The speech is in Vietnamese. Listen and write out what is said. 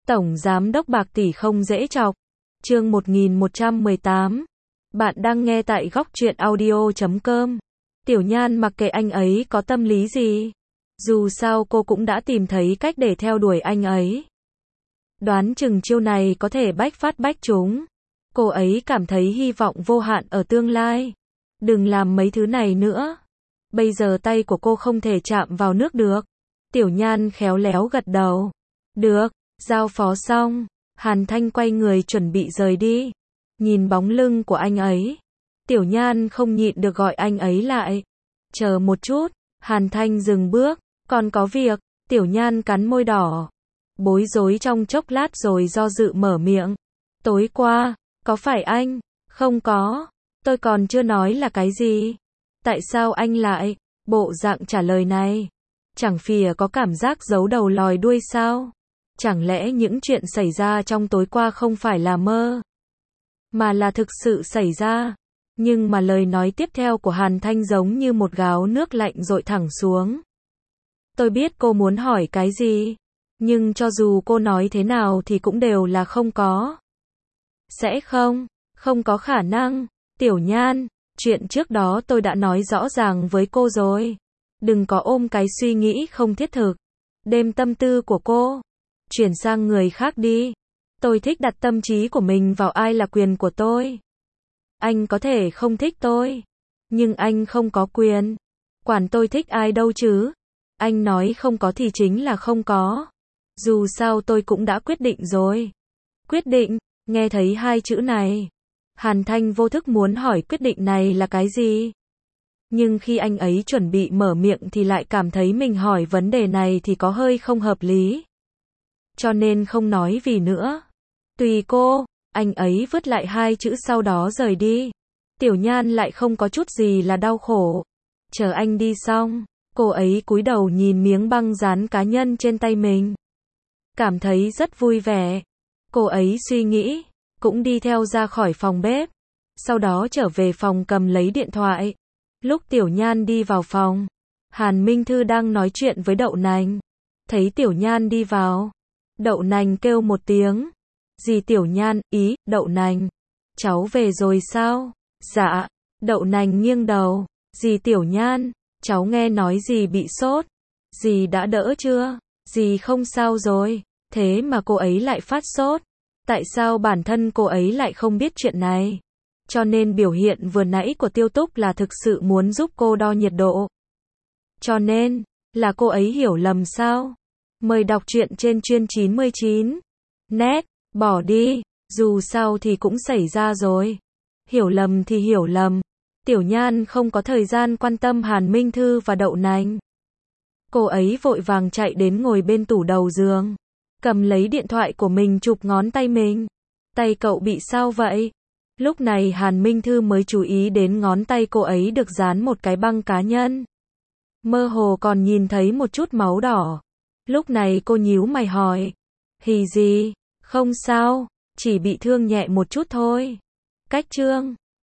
Tổng giám đốc bạc tỷ không dễ chọc. Chương 1118. Bạn đang nghe tại góc truyện audio.com. Tiểu Nhan mặc kệ anh ấy có tâm lý gì. Dù sao cô cũng đã tìm thấy cách để theo đuổi anh ấy. Đoán chừng chiêu này có thể bách phát bách trúng. Cô ấy cảm thấy hy vọng vô hạn ở tương lai. Đừng làm mấy thứ này nữa. Bây giờ tay của cô không thể chạm vào nước được. Tiểu Nhan khéo léo gật đầu. Được, giao phó xong. Hàn Thanh quay người chuẩn bị rời đi. Nhìn bóng lưng của anh ấy. Tiểu Nhan không nhịn được gọi anh ấy lại. Chờ một chút. Hàn Thanh dừng bước. Còn có việc. Tiểu Nhan cắn môi đỏ. Bối rối trong chốc lát rồi do dự mở miệng. Tối qua, có phải anh? Không có. Tôi còn chưa nói là cái gì. Tại sao anh lại? Bộ dạng trả lời này. Chẳng phìa có cảm giác giấu đầu lòi đuôi sao? Chẳng lẽ những chuyện xảy ra trong tối qua không phải là mơ? Mà là thực sự xảy ra. Nhưng mà lời nói tiếp theo của Hàn Thanh giống như một gáo nước lạnh dội thẳng xuống. Tôi biết cô muốn hỏi cái gì. Nhưng cho dù cô nói thế nào thì cũng đều là không có. Sẽ không? Không có khả năng. Tiểu Nhan, chuyện trước đó tôi đã nói rõ ràng với cô rồi. Đừng có ôm cái suy nghĩ không thiết thực. Đem tâm tư của cô chuyển sang người khác đi. Tôi thích đặt tâm trí của mình vào ai là quyền của tôi. Anh có thể không thích tôi, nhưng anh không có quyền quản tôi thích ai đâu chứ. Anh nói không có thì chính là không có. Dù sao tôi cũng đã quyết định rồi. Quyết định? Nghe thấy hai chữ này, Hàn Thanh vô thức muốn hỏi quyết định này là cái gì. Nhưng khi anh ấy chuẩn bị mở miệng thì lại cảm thấy mình hỏi vấn đề này thì có hơi không hợp lý. Cho nên không nói vì nữa. Tùy cô, anh ấy vứt lại hai chữ sau đó rời đi. Tiểu Nhan lại không có chút gì là đau khổ. Chờ anh đi xong, cô ấy cúi đầu nhìn miếng băng dán cá nhân trên tay mình. Cảm thấy rất vui vẻ. Cô ấy suy nghĩ, cũng đi theo ra khỏi phòng bếp. Sau đó trở về phòng cầm lấy điện thoại. Lúc Tiểu Nhan đi vào phòng, Hàn Minh Thư đang nói chuyện với Đậu Nành. Thấy Tiểu Nhan đi vào, Đậu Nành kêu một tiếng. Dì Tiểu Nhan, ý, Đậu Nành. Cháu về rồi sao? Dạ. Đậu Nành nghiêng đầu. Dì Tiểu Nhan, cháu nghe nói dì bị sốt. Dì đã đỡ chưa? Dì không sao rồi. Thế mà cô ấy lại phát sốt. Tại sao bản thân cô ấy lại không biết chuyện này? Cho nên biểu hiện vừa nãy của Tiêu Túc là thực sự muốn giúp cô đo nhiệt độ. Cho nên, là cô ấy hiểu lầm sao? Mời đọc truyện trên chuyên 99. Net, bỏ đi, dù sao thì cũng xảy ra rồi. Hiểu lầm thì hiểu lầm. Tiểu Nhan không có thời gian quan tâm Hàn Minh Thư và Đậu Nành. Cô ấy vội vàng chạy đến ngồi bên tủ đầu giường. Cầm lấy điện thoại của mình chụp ngón tay mình. Tay cậu bị sao vậy? Lúc này Hàn Minh Thư mới chú ý đến ngón tay cô ấy được dán một cái băng cá nhân. Mơ hồ còn nhìn thấy một chút máu đỏ. Lúc này cô nhíu mày hỏi. Hì gì? Không sao, chỉ bị thương nhẹ một chút thôi. Cách trương,